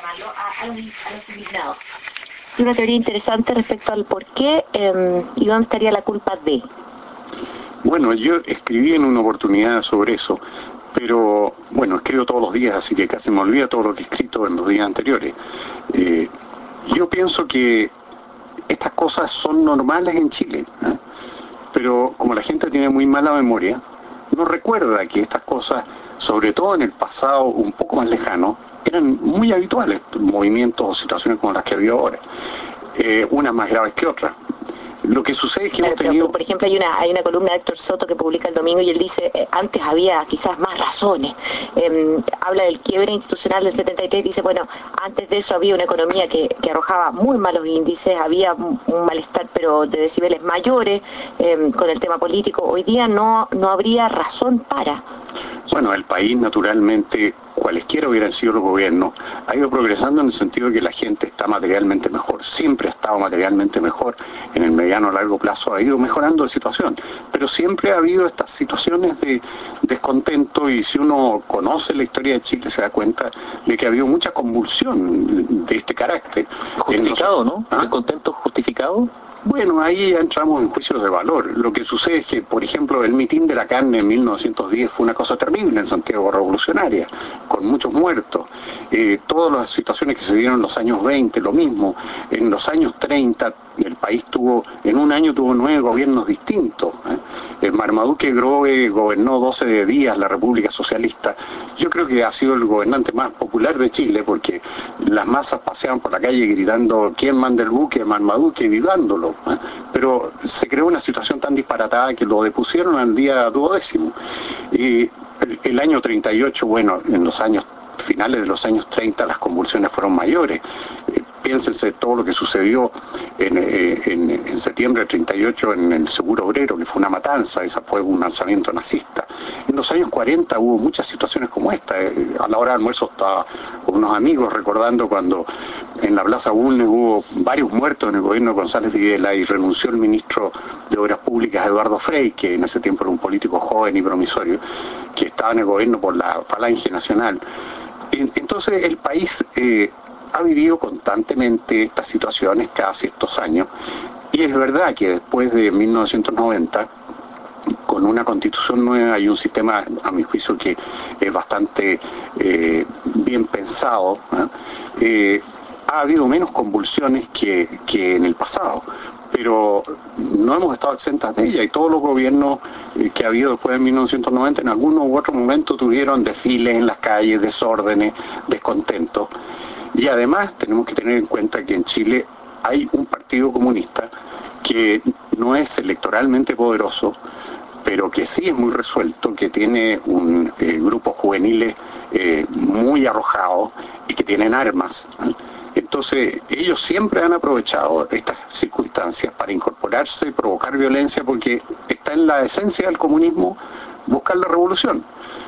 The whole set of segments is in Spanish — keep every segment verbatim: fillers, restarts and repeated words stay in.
llamarlo, a, a, los, a los indignados. Y una teoría interesante respecto al por qué eh, y dónde estaría la culpa de. Bueno, yo escribí en una oportunidad sobre eso, pero bueno, escribo todos los días, así que casi me olvida todo lo que he escrito en los días anteriores. Eh, yo pienso que estas cosas son normales en Chile, ¿eh? Pero como la gente tiene muy mala memoria, no recuerda que estas cosas, sobre todo en el pasado un poco más lejano, eran muy habituales, movimientos o situaciones como las que había ahora, eh, unas más graves que otras. Lo que sucede es que claro, hemos tenido... Pero, por ejemplo, hay una hay una columna de Héctor Soto que publica el domingo y él dice, eh, antes había quizás más razones. Eh, habla del quiebre institucional del setenta y tres, dice, bueno, antes de eso había una economía que, que arrojaba muy malos índices, había un, un malestar, pero de decibeles mayores, eh, con el tema político. Hoy día no, no habría razón para... Bueno, el país naturalmente, cualesquiera hubieran sido los gobiernos, ha ido progresando en el sentido de que la gente está materialmente mejor, siempre ha estado materialmente mejor, en el mediano o largo plazo ha ido mejorando la situación, pero siempre ha habido estas situaciones de descontento y si uno conoce la historia de Chile se da cuenta de que ha habido mucha convulsión de este carácter. Justificado, ¿no? ¿Ah? ¿Descontento justificado? Bueno, ahí ya entramos en juicios de valor. Lo que sucede es que, por ejemplo, el mitin de la carne en mil novecientos diez fue una cosa terrible en Santiago, revolucionaria, con muchos muertos. Eh, todas las situaciones que se dieron en los años veinte, lo mismo. En los años treinta, el país tuvo, en un año tuvo nueve gobiernos distintos. ¿eh? Marmaduke Grove gobernó doce días la República Socialista. Yo creo que ha sido el gobernante más popular de Chile, porque las masas paseaban por la calle gritando ¿quién manda el buque? Marmaduke, vivándolo. ¿eh? Pero se creó una situación tan disparatada que lo depusieron al día duodécimo. Y el, el año treinta y ocho, bueno, en los años finales de los años treinta las convulsiones fueron mayores. Eh, piénsense todo lo que sucedió en, eh, en, en septiembre del treinta y ocho en el Seguro Obrero, que fue una matanza, esa fue un lanzamiento nazista. En los años cuarenta hubo muchas situaciones como esta. Eh, a la hora de almuerzo estaba con unos amigos recordando cuando en la Plaza Bulnes hubo varios muertos en el gobierno de González Videla y renunció el ministro de Obras Públicas Eduardo Frei, que en ese tiempo era un político joven y promisorio, que estaba en el gobierno por la Falange Nacional. Entonces el país eh, ha vivido constantemente estas situaciones cada ciertos años y es verdad que después de mil novecientos noventa, con una constitución nueva y un sistema, a mi juicio, que es bastante eh, bien pensado, ¿eh? Eh, ha habido menos convulsiones que, que en el pasado, pero no hemos estado exentas de ella y todos los gobiernos eh, que ha habido después de mil novecientos noventa en alguno u otro momento tuvieron desfiles en las calles, desórdenes, descontentos. Y además tenemos que tener en cuenta que en Chile hay un partido comunista que no es electoralmente poderoso, pero que sí es muy resuelto, que tiene un eh, grupo juveniles eh, muy arrojados y que tienen armas, ¿eh? Entonces ellos siempre han aprovechado estas circunstancias para incorporarse y provocar violencia porque está en la esencia del comunismo buscar la revolución.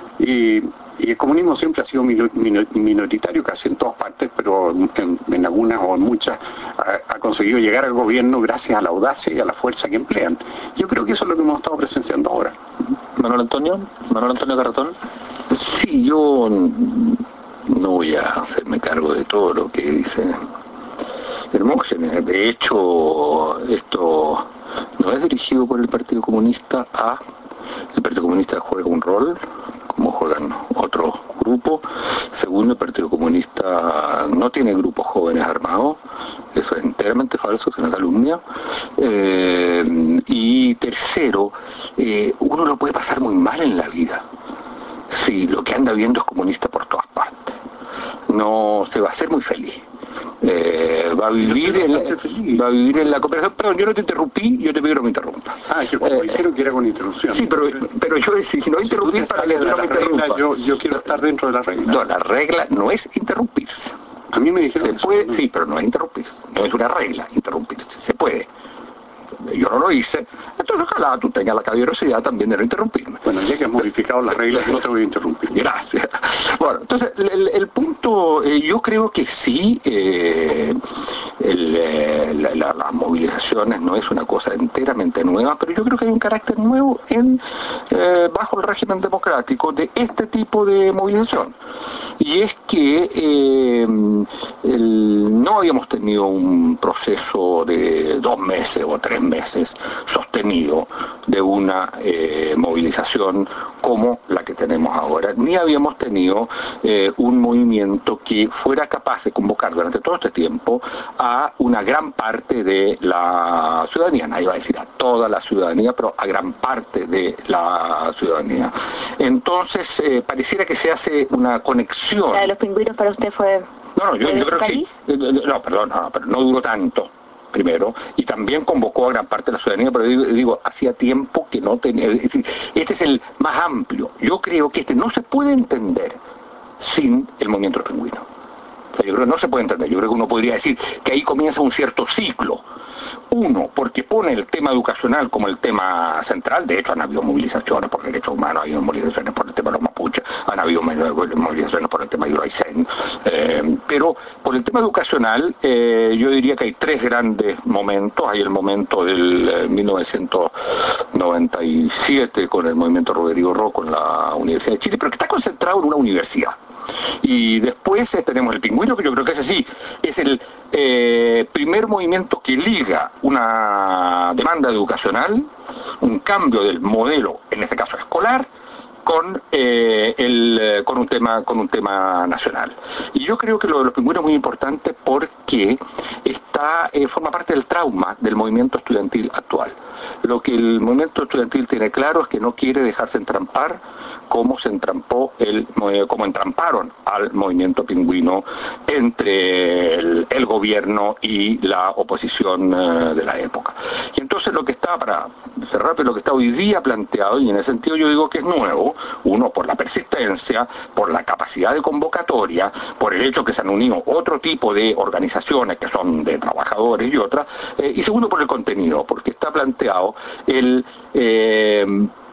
Y, y el comunismo siempre ha sido minoritario casi en todas partes, pero en, en algunas o en muchas ha, ha conseguido llegar al gobierno gracias a la audacia y a la fuerza que emplean. Yo creo que eso es lo que hemos estado presenciando ahora. Manuel Antonio, Manuel Antonio Carratón. Sí, yo no voy a hacerme cargo de todo lo que dice Hermógenes. De hecho, esto no es dirigido por el Partido Comunista a... El Partido Comunista juega un rol, como juegan otros grupos. Segundo, el Partido Comunista no tiene grupos jóvenes armados. Eso es enteramente falso, es una calumnia. Eh, y tercero, eh, uno lo puede pasar muy mal en la vida. Sí, lo que anda viendo es comunista por todas partes. No se va a hacer muy feliz. Eh, va a vivir en la, va a vivir en la cooperación. Perdón, yo no te interrumpí, yo te pido que no me interrumpas. Ah, yo como eh, dijeron que era con interrupción. Sí, pero, pero yo si no interrumpí si para que no me interrumpa. Yo, yo quiero estar dentro de la regla. No, la regla no es interrumpirse. A mí me dijeron se eso, puede, ¿no? Sí, pero no es interrumpirse. No es una regla interrumpirse. Se puede. Yo no lo hice, entonces ojalá tú tengas la caballerosidad también de no interrumpirme. Bueno, ya que has modificado las reglas, no te voy a interrumpir. Gracias. Bueno, entonces, el, el punto, eh, yo creo que sí, eh, el, eh, la, la, las movilizaciones no es una cosa enteramente nueva, pero yo creo que hay un carácter nuevo en eh, bajo el régimen democrático de este tipo de movilización. Y es que eh, no habíamos tenido un proceso de dos meses o tres meses sostenido de una eh, movilización como la que tenemos ahora, ni habíamos tenido eh, un movimiento que fuera capaz de convocar durante todo este tiempo a una gran parte de la ciudadanía, nadie va a decir a toda la ciudadanía, pero a gran parte de la ciudadanía. Entonces, eh, pareciera que se hace una conexión. ¿La de los pingüinos para usted fue...? No, no, yo, yo creo que... No, perdón, no, pero no duró tanto, primero, y también convocó a gran parte de la ciudadanía, pero digo, digo hacía tiempo que no tenía... Es decir, este es el más amplio. Yo creo que este no se puede entender sin el movimiento del pingüino. O sea, yo creo que no se puede entender. Yo creo que uno podría decir que ahí comienza un cierto ciclo. Uno, porque pone el tema educacional como el tema central. De hecho, han habido movilizaciones por derechos humanos, ha habido movilizaciones por el tema de los mapuches, han habido movilizaciones por el tema de Uraisen. Eh, pero por el tema educacional, eh, yo diría que hay tres grandes momentos. Hay el momento del eh, mil novecientos noventa y siete con el movimiento Rodrigo Rocco en la Universidad de Chile, pero que está concentrado en una universidad. Y después eh, tenemos el pingüino, que yo creo que ese sí es el eh, primer movimiento que liga una demanda educacional, un cambio del modelo, en este caso escolar, con eh, el con un tema con un tema nacional. Y yo creo que lo de los pingüinos es muy importante porque está eh, forma parte del trauma del movimiento estudiantil actual. Lo que el movimiento estudiantil tiene claro es que no quiere dejarse entrampar como se entrampó el como entramparon al movimiento pingüino entre el, el gobierno y la oposición uh, de la época. Y entonces lo que está, para cerrar, lo que está hoy día planteado, y en ese sentido yo digo que es nuevo, uno por la persistencia, por la capacidad de convocatoria, por el hecho que se han unido otro tipo de organizaciones que son de trabajadores y otras, eh, y segundo por el contenido, porque está planteado el eh,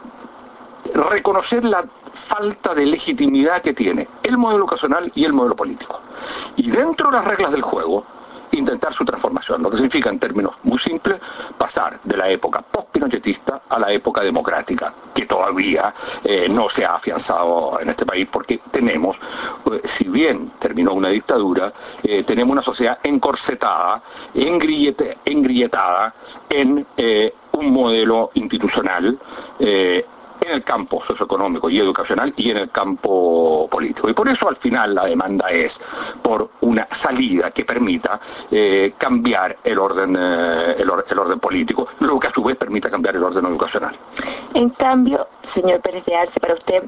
reconocer la falta de legitimidad que tiene el modelo educacional y el modelo político. Y dentro de las reglas del juego, intentar su transformación, lo que significa en términos muy simples pasar de la época post-pinochetista a la época democrática, que todavía eh, no se ha afianzado en este país porque tenemos, eh, si bien terminó una dictadura, eh, tenemos una sociedad encorsetada, engrillete, engrilletada en eh, un modelo institucional eh, en el campo socioeconómico y educacional y en el campo político. Y por eso al final la demanda es por una salida que permita eh, cambiar el orden, eh, el, or el orden político, luego que a su vez permita cambiar el orden educacional. En cambio, señor Pérez de Arce, para usted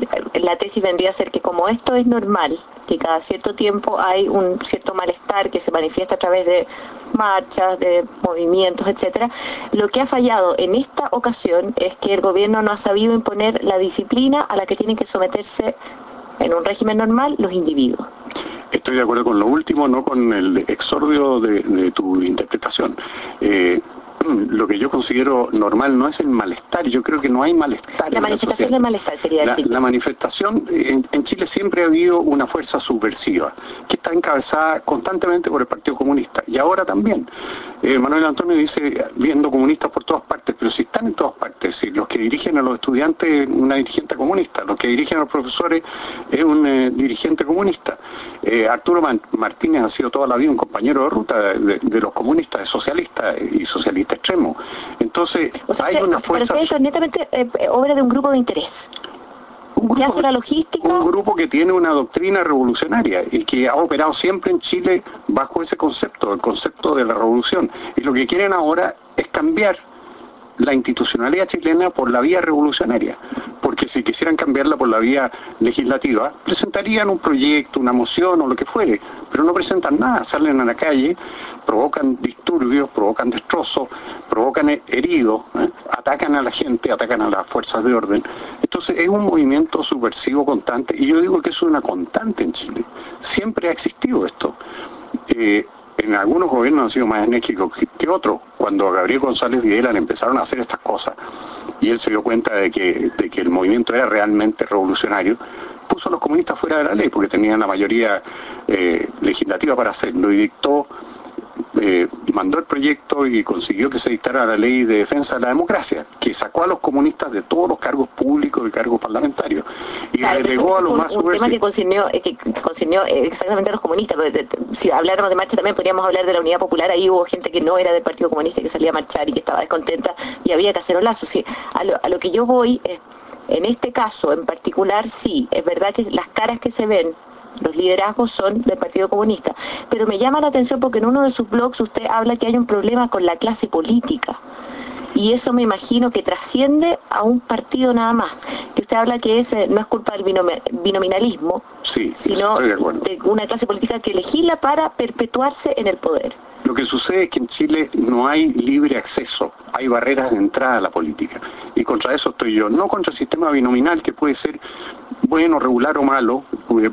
la tesis vendría a ser que como esto es normal, que cada cierto tiempo hay un cierto malestar que se manifiesta a través de marchas, de movimientos, etcétera, lo que ha fallado en esta ocasión es que el gobierno no ha sabido imponer la disciplina a la que tienen que someterse en un régimen normal los individuos. Estoy de acuerdo con lo último, no con el exordio de, de tu interpretación. Eh, lo que yo considero normal no es el malestar, yo creo que no hay malestar. La en manifestación la del malestar sería la, decir. la manifestación, en, en Chile siempre ha habido una fuerza subversiva que está encabezada constantemente por el Partido Comunista, y ahora también. Eh, Manuel Antonio dice, viendo comunistas por todas partes, pero si están en todas partes, si los que dirigen a los estudiantes una dirigente comunista, los que dirigen a los profesores es un eh, dirigente comunista. Eh, Arturo Martínez ha sido toda la vida un compañero de ruta de, de, de los comunistas, de socialistas y socialistas extremos. Entonces, o sea, hay usted, una fuerza... Pero esto es netamente eh, obra de un grupo de interés. Un grupo, ¿Qué hace la logística? Un grupo que tiene una doctrina revolucionaria y que ha operado siempre en Chile bajo ese concepto, el concepto de la revolución. Y lo que quieren ahora es cambiar la institucionalidad chilena por la vía revolucionaria, porque si quisieran cambiarla por la vía legislativa, presentarían un proyecto, una moción o lo que fuere, pero no presentan nada, salen a la calle, provocan disturbios, provocan destrozos, provocan heridos, ¿eh? atacan a la gente, atacan a las fuerzas de orden. Entonces es un movimiento subversivo constante, y yo digo que eso es una constante en Chile, siempre ha existido esto. Eh, En algunos gobiernos han sido más enérgicos que, que otros. Cuando a Gabriel González Videla le empezaron a hacer estas cosas y él se dio cuenta de que, de que el movimiento era realmente revolucionario, puso a los comunistas fuera de la ley porque tenían la mayoría eh, legislativa para hacerlo y dictó eh, mandó el proyecto y consiguió que se dictara la ley de defensa de la democracia, que sacó a los comunistas de todos los cargos públicos y cargos parlamentarios, y claro, relegó a los un, más un tema que concernió, eh, que concernió exactamente a los comunistas, pero de, de, si habláramos de marcha también podríamos hablar de la Unidad Popular. Ahí hubo gente que no era del Partido Comunista, que salía a marchar y que estaba descontenta, y había que hacer un lazo. Sí, a, lo, a lo que yo voy es, en este caso en particular, sí, es verdad que las caras que se ven, los liderazgos son del Partido Comunista, pero me llama la atención porque en uno de sus blogs usted habla que hay un problema con la clase política, y eso me imagino que trasciende a un partido nada más, que usted habla que ese no es culpa del binominalismo, sí, sino de, de una clase política que legisla para perpetuarse en el poder. Lo que sucede es que en Chile no hay libre acceso, hay barreras de entrada a la política, y contra eso estoy yo, no contra el sistema binominal, que puede ser bueno, regular o malo.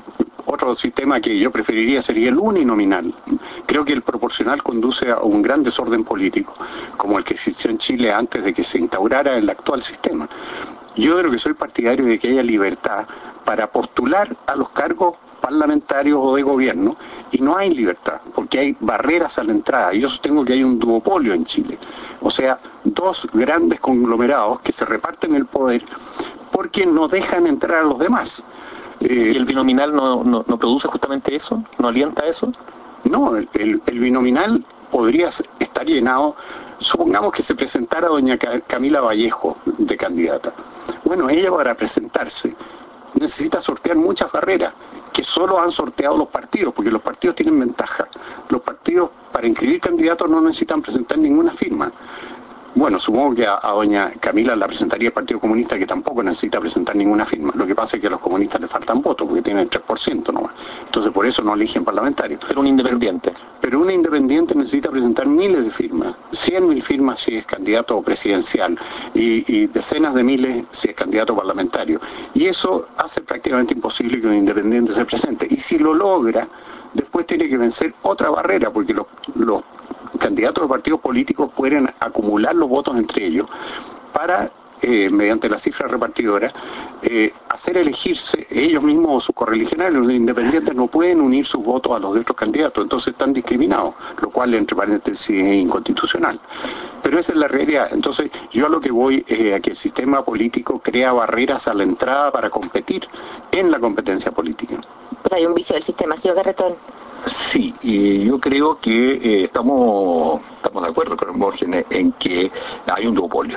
Otro sistema que yo preferiría sería el uninominal. Creo que el proporcional conduce a un gran desorden político, como el que existió en Chile antes de que se instaurara el actual sistema. Yo creo que soy partidario de que haya libertad para postular a los cargos parlamentarios o de gobierno, y no hay libertad, porque hay barreras a la entrada. Yo sostengo que hay un duopolio en Chile, o sea, dos grandes conglomerados que se reparten el poder porque no dejan entrar a los demás. Eh, ¿Y el binominal no, no, no produce justamente eso? ¿No alienta eso? No, el, el, el binominal podría estar llenado. Supongamos que se presentara doña Camila Vallejo de candidata. Bueno, ella para presentarse necesita sortear muchas barreras que solo han sorteado los partidos, porque los partidos tienen ventaja. Los partidos para inscribir candidatos no necesitan presentar ninguna firma. Bueno, supongo que a, a doña Camila la presentaría el Partido Comunista, que tampoco necesita presentar ninguna firma. Lo que pasa es que a los comunistas les faltan votos, porque tienen el tres por ciento nomás. Entonces por eso no eligen parlamentarios. Pero un independiente. Pero, pero un independiente necesita presentar miles de firmas. cien mil firmas si es candidato presidencial, y, y decenas de miles si es candidato parlamentario. Y eso hace prácticamente imposible que un independiente se presente. Y si lo logra, después tiene que vencer otra barrera, porque los, los candidatos de partidos políticos pueden acumular los votos entre ellos para, eh, mediante la cifra repartidora, eh, hacer elegirse ellos mismos o sus correligionarios. Los independientes no pueden unir sus votos a los de otros candidatos, entonces están discriminados, lo cual, entre paréntesis, es inconstitucional. Pero esa es la realidad. Entonces yo a lo que voy es a que el sistema político crea barreras a la entrada para competir en la competencia política. Pues hay un vicio del sistema, señor Garretón. Sí, y yo creo que eh, estamos, estamos de acuerdo con Borges en que hay un duopolio.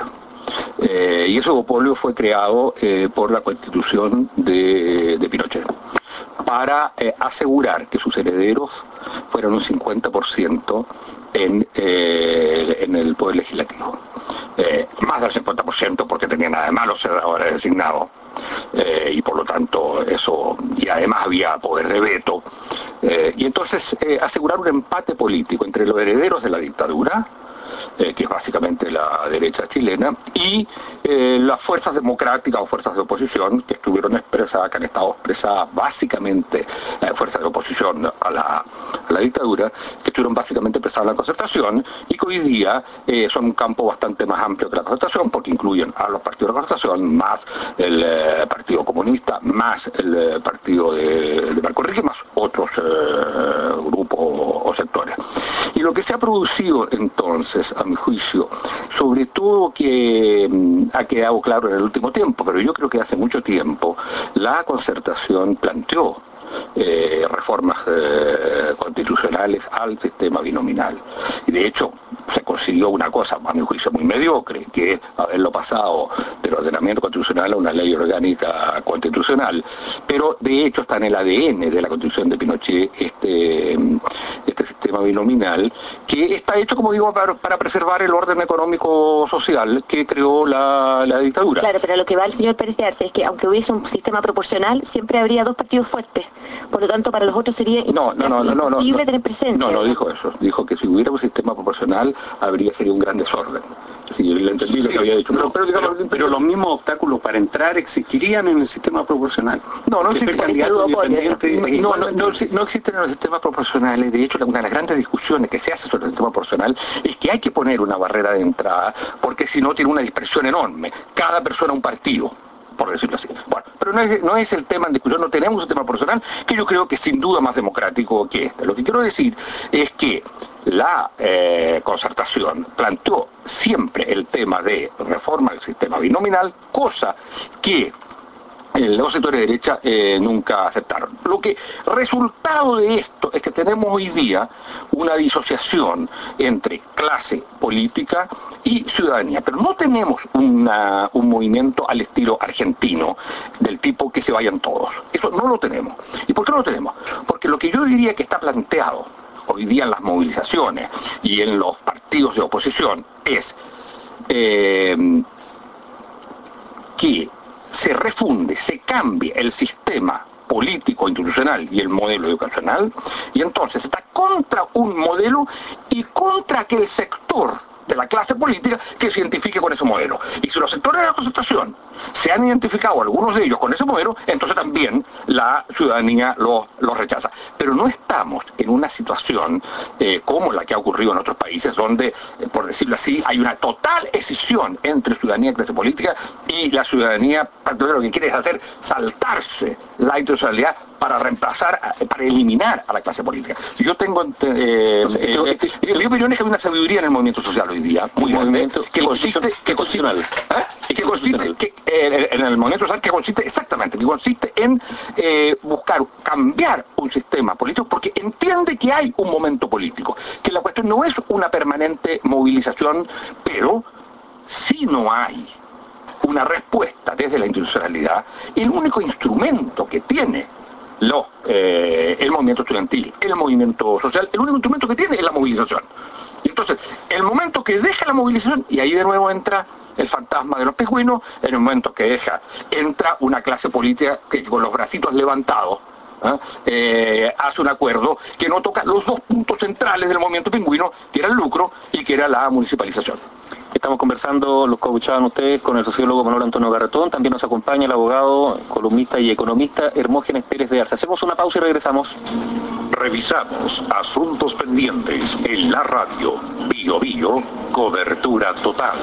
Eh, y ese duopolio fue creado eh, por la Constitución de, de Pinochet para eh, asegurar que sus herederos fueran un cincuenta por ciento en, eh, en el Poder Legislativo. Eh, más del cincuenta por ciento porque tenía nada de malo ser ahora designado. Eh, y por lo tanto eso, y además había poder de veto, eh, y entonces eh, asegurar un empate político entre los herederos de la dictadura, eh, que es básicamente la derecha chilena, y eh, las fuerzas democráticas o fuerzas de oposición que estuvieron expresadas, que han estado expresadas básicamente, eh, fuerzas de oposición a la, a la dictadura, que estuvieron básicamente expresadas en la concertación, y que hoy día eh, son un campo bastante más amplio que la concertación, porque incluyen a los partidos de la concertación, más el eh, Partido Comunista, más el eh, partido de, de Marco Enrique, más otros eh, grupos o, o sectores. Y lo que se ha producido entonces, a mi juicio, sobre todo que mmm, ha quedado claro en el último tiempo, pero yo creo que hace mucho tiempo, la concertación planteó eh, reformas eh, constitucionales al sistema binominal. Y de hecho, se consiguió una cosa, a mi juicio, muy mediocre, que es haberlo pasado del ordenamiento constitucional a una ley orgánica constitucional. Pero de hecho está en el A D N de la Constitución de Pinochet este, este sistema binominal, que está hecho, como digo, para, para preservar el orden económico-social que creó la, la dictadura. Claro, pero lo que va el señor Pérez de Arce es que aunque hubiese un sistema proporcional, siempre habría dos partidos fuertes. Por lo tanto, para los otros sería no, no, no, no, no, imposible no, tener presencia. No, no dijo eso. Dijo que si hubiera un sistema proporcional, habría sería un gran desorden. Sí, yo le entendí lo que había dicho. No, pero, digamos, pero, pero los mismos obstáculos para entrar existirían en el sistema proporcional. No, no existe. Candidato independiente. No, no, no, no existen en los sistemas proporcionales. De hecho, una de las grandes discusiones que se hace sobre el sistema proporcional es que hay que poner una barrera de entrada, porque si no tiene una dispersión enorme. Cada persona un partido, por decirlo así. Bueno, pero no es, no es el tema en discusión, no tenemos un sistema proporcional que yo creo que es sin duda más democrático que este. Lo que quiero decir es que la eh, concertación planteó siempre el tema de reforma del sistema binominal, cosa que los sectores de derecha eh, nunca aceptaron. Lo que resultado de esto es que tenemos hoy día una disociación entre clase política y ciudadanía, pero no tenemos una, un movimiento al estilo argentino, del tipo que se vayan todos. Eso no lo tenemos. ¿Y por qué no lo tenemos? Porque lo que yo diría que está planteado hoy día en las movilizaciones y en los partidos de oposición es eh, que se refunde, se cambie el sistema político, institucional y el modelo educacional, y entonces está contra un modelo y contra aquel sector de la clase política que se identifique con ese modelo. Y si los sectores de la concertación se han identificado, algunos de ellos, con ese modelo, entonces también la ciudadanía los lo rechaza. Pero no estamos en una situación eh, como la que ha ocurrido en otros países, donde, eh, por decirlo así, hay una total escisión entre ciudadanía y clase política, y la ciudadanía lo que quiere es hacer saltarse la institucionalidad para reemplazar, para eliminar a la clase política. Yo tengo, eh, eh, eh, mi opinión es que hay una sabiduría en el movimiento social hoy día, muy grande, que consiste, que consiste, ¿eh? que consiste que, eh, en el movimiento social que consiste exactamente, que consiste en eh, buscar cambiar un sistema político, porque entiende que hay un momento político, que la cuestión no es una permanente movilización, pero si no hay una respuesta desde la institucionalidad, el único instrumento que tiene Lo, eh, el movimiento estudiantil, el movimiento social, el único instrumento que tiene es la movilización. Y entonces, el momento que deja la movilización, y ahí de nuevo entra el fantasma de los pingüinos, en el momento que deja, entra una clase política que con los bracitos levantados ¿eh? Eh, hace un acuerdo que no toca los dos puntos centrales del movimiento pingüino, que era el lucro y que era la municipalización. Estamos conversando, los coachaban ustedes, con el sociólogo Manuel Antonio Garretón. También nos acompaña el abogado, columnista y economista Hermógenes Pérez de Arce. Hacemos una pausa y regresamos. Revisamos asuntos pendientes en la radio. Bio Bio, cobertura total.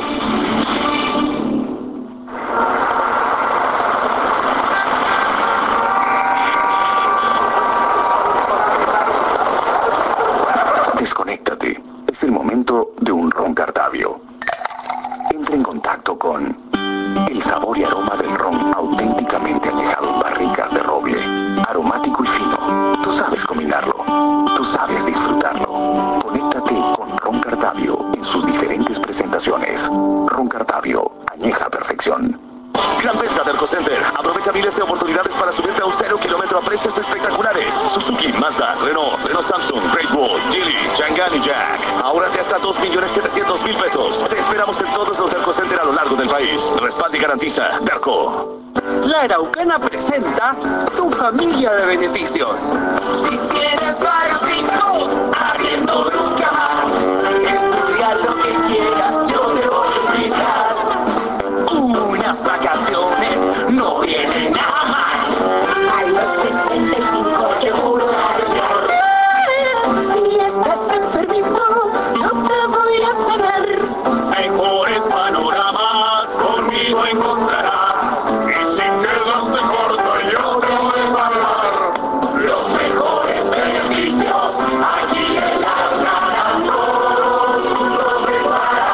Desconéctate. Es el momento de un ron Cardavio. Entra en contacto con el sabor y aroma del ron auténticamente añejado en barricas de roble. Aromático y fino. Tú sabes combinarlo. Tú sabes disfrutarlo. Conéctate con Ron Cardavio en sus diferentes presentaciones. Ron Cardavio, añeja a perfección. Gran venta de Arcocenter. Aprovecha miles de oportunidades para subirte a un cero kilómetro a precios espectaculares. Suzuki, Mazda, Renault, Renault Samsung, Great Wall, Geely, Chang'an y Jack. Ahora de hasta dos millones setecientos mil pesos. Te esperamos en todos los Arcocenter a lo largo del país. Respalda y garantiza. Derco. La Araucana presenta Tu Familia de Beneficios. Si tienes varios hijos, abriendo nunca más. Estudia lo que quieras, yo te voy a utilizar. Unas vacaciones no vienen nada mal. A los sesenta y cinco te juro darle. Si estás enfermito, yo te voy a tener. Mejores panoramas conmigo encontrarás. Y si quedaste corto, yo te voy a salvar. Los mejores beneficios aquí en la Araucana, todos juntos preparar.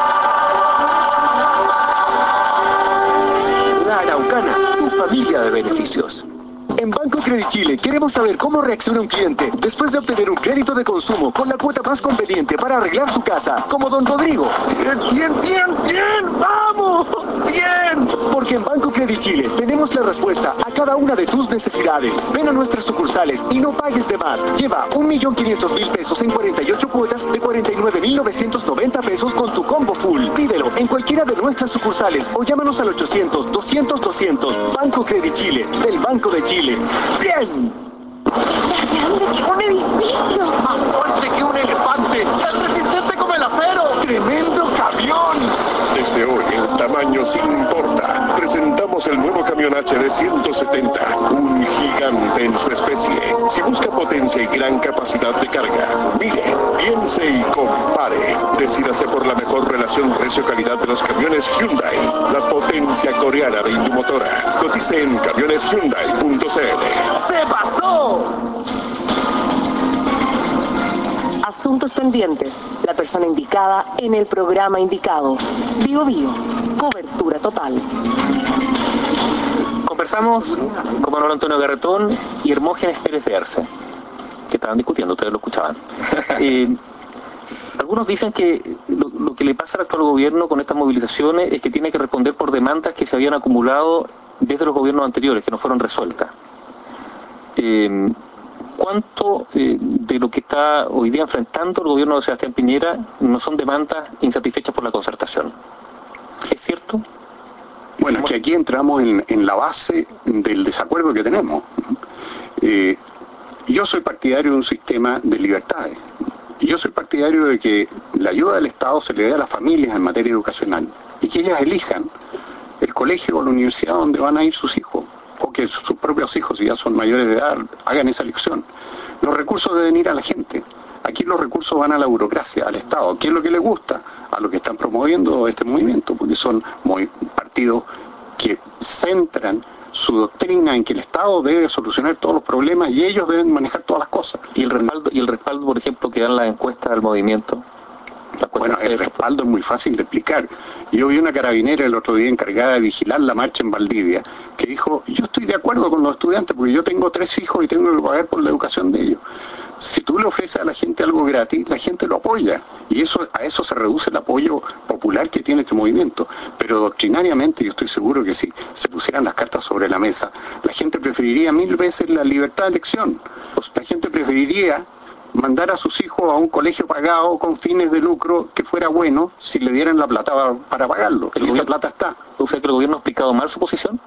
La Araucana, Tu Familia de Beneficios. En Banco Credit Chile queremos saber cómo reacciona un cliente después de obtener un crédito de consumo con la cuota más conveniente para arreglar su casa, como don Rodrigo. ¡Bien, bien, bien, bien! ¡Vamos! ¡Bien! Porque en Banco Credit Chile tenemos la respuesta a cada una de tus necesidades. Ven a nuestras sucursales y no pagues de más. Lleva un millón quinientos mil pesos en cuarenta y ocho cuotas de cuarenta y nueve mil novecientos noventa pesos con tu combo full. Pídelo en cualquiera de nuestras sucursales o llámanos al ochocientos, doscientos, doscientos. Banco Credit Chile, del Banco de Chile. ¡Bien! ¡Más grande que un edificio! ¡Más fuerte que un elefante! ¡Tan resistente como el acero! ¡Tremendo camión! Desde hoy el tamaño sí importa. Presentamos el nuevo camión H D ciento setenta, un gigante en su especie. Si busca potencia y gran capacidad de carga, mire, piense y compare. Decídase por la mejor relación precio-calidad de los camiones Hyundai, la potencia coreana de Indumotora. Cotice en camiones hyundai punto c l. ¡Se pasó! asuntos pendientes. La persona indicada en el programa indicado. Bio Bio. Cobertura total. Conversamos con Manuel Antonio Garretón y Hermógenes Pérez de Arce, que estaban discutiendo, ustedes lo escuchaban. eh, algunos dicen que lo, lo que le pasa al actual gobierno con estas movilizaciones es que tiene que responder por demandas que se habían acumulado desde los gobiernos anteriores, que no fueron resueltas. Eh, ¿Cuánto eh, de lo que está hoy día enfrentando el gobierno de Sebastián Piñera no son demandas insatisfechas por la concertación? ¿Es cierto? Bueno, es que aquí entramos en, en la base del desacuerdo que tenemos. Eh, yo soy partidario de un sistema de libertades. Yo soy partidario de que la ayuda del Estado se le dé a las familias en materia educacional y que ellas elijan el colegio o la universidad donde van a ir sus hijos, o que sus propios hijos, si ya son mayores de edad, hagan esa elección. Los recursos deben ir a la gente. Aquí los recursos van a la burocracia, al Estado. ¿Qué es lo que les gusta? A lo que están promoviendo este movimiento, porque son muy partidos que centran su doctrina en que el Estado debe solucionar todos los problemas y ellos deben manejar todas las cosas. ¿Y el respaldo, y el respaldo por ejemplo, que dan las encuestas al movimiento? Bueno, el respaldo es muy fácil de explicar. Yo vi una carabinera el otro día encargada de vigilar la marcha en Valdivia, que dijo, yo estoy de acuerdo con los estudiantes porque yo tengo tres hijos y tengo que pagar por la educación de ellos. Si tú le ofreces a la gente algo gratis, la gente lo apoya. Y eso a eso se reduce el apoyo popular que tiene este movimiento. Pero doctrinariamente yo estoy seguro que si se pusieran las cartas sobre la mesa, la gente preferiría mil veces la libertad de elección. O sea, la gente preferiría mandar a sus hijos a un colegio pagado con fines de lucro que fuera bueno si le dieran la plata para pagarlo. ¿El esa plata está? ¿Usted cree que el gobierno ha explicado mal su posición?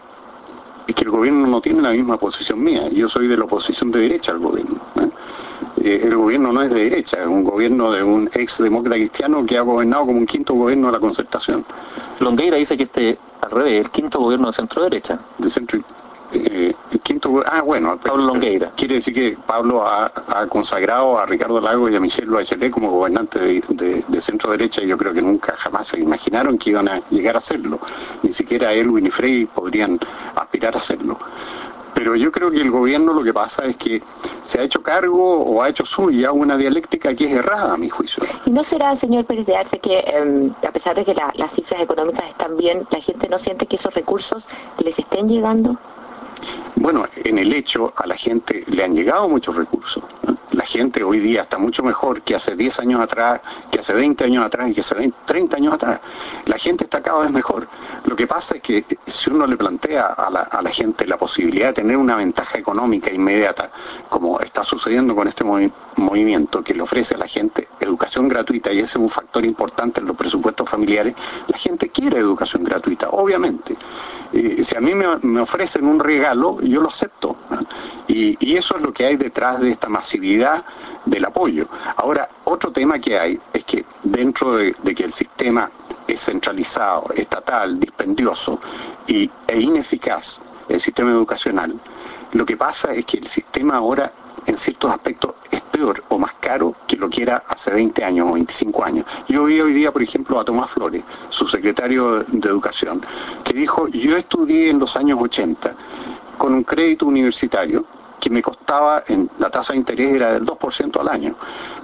Es que el gobierno no tiene la misma posición mía. Yo soy de la oposición de derecha al gobierno. ¿eh? Eh, el gobierno no es de derecha, es un gobierno de un ex demócrata cristiano que ha gobernado como un quinto gobierno de la concertación. Longueira dice que este, al revés, el quinto gobierno de centro derecha. De centro Eh, el quinto, ah bueno, Pablo Longueira. Quiere decir que Pablo ha, ha consagrado a Ricardo Lagos y a Michel Bachelet como gobernantes de, de, de centro derecha, y yo creo que nunca jamás se imaginaron que iban a llegar a hacerlo, ni siquiera Elwin y Frey podrían aspirar a hacerlo. Pero yo creo que el gobierno lo que pasa es que se ha hecho cargo o ha hecho suya una dialéctica que es errada, a mi juicio. ¿Y no será, señor Pérez de Arce, que eh, a pesar de que la, las cifras económicas están bien, la gente no siente que esos recursos les estén llegando? Bueno, en el hecho a la gente le han llegado muchos recursos. La gente hoy día está mucho mejor que hace diez años atrás, que hace veinte años atrás y que hace veinte, treinta años atrás. La gente está cada vez mejor. Lo que pasa es que si uno le plantea a la, a la gente la posibilidad de tener una ventaja económica inmediata, como está sucediendo con este movi- movimiento que le ofrece a la gente educación gratuita, y ese es un factor importante en los presupuestos familiares, la gente quiere educación gratuita, obviamente. Eh, si a mí me, me ofrecen un regalo, yo lo acepto. ¿no? Y, y eso es lo que hay detrás de esta masividad del apoyo. Ahora, otro tema que hay es que dentro de, de que el sistema es centralizado, estatal, dispendioso y, e ineficaz, el sistema educacional, lo que pasa es que el sistema ahora en ciertos aspectos es peor o más caro que lo que era hace veinte años o veinticinco años. Yo vi hoy día, por ejemplo, a Tomás Flores, su secretario de Educación, que dijo, yo estudié en los años ochenta con un crédito universitario que me costaba, en la tasa de interés era del dos por ciento al año.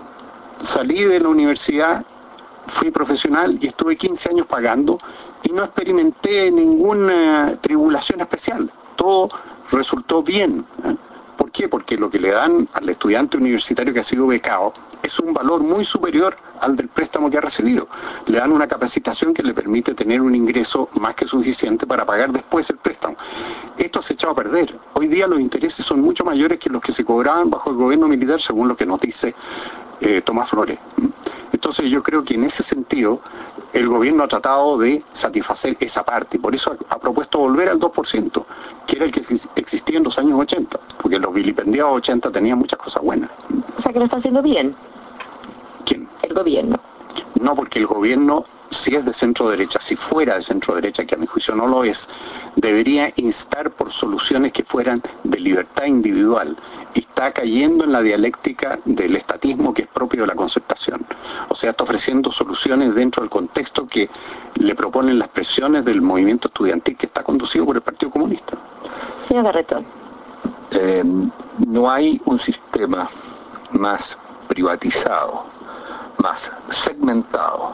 Salí de la universidad, fui profesional y estuve quince años pagando y no experimenté ninguna tribulación especial. Todo resultó bien. ¿eh? ¿Por qué? Porque lo que le dan al estudiante universitario que ha sido becado es un valor muy superior al del préstamo que ha recibido. Le dan una capacitación que le permite tener un ingreso más que suficiente para pagar después el préstamo. Esto se echaba a perder. Hoy día los intereses son mucho mayores que los que se cobraban bajo el gobierno militar, según lo que nos dice eh, Tomás Flores. Entonces yo creo que en ese sentido el gobierno ha tratado de satisfacer esa parte y por eso ha, ha propuesto volver al dos por ciento, que era el que existía en los años ochenta, porque los vilipendiados ochenta tenían muchas cosas buenas. O sea que lo está haciendo bien. ¿Quién? El gobierno. No, porque el gobierno, si es de centro derecha, si fuera de centro derecha, que a mi juicio no lo es, debería instar por soluciones que fueran de libertad individual. Y está cayendo en la dialéctica del estatismo que es propio de la concertación. O sea, está ofreciendo soluciones dentro del contexto que le proponen las presiones del movimiento estudiantil que está conducido por el Partido Comunista. Señor Garretón. Eh, no hay un sistema más privatizado más segmentado,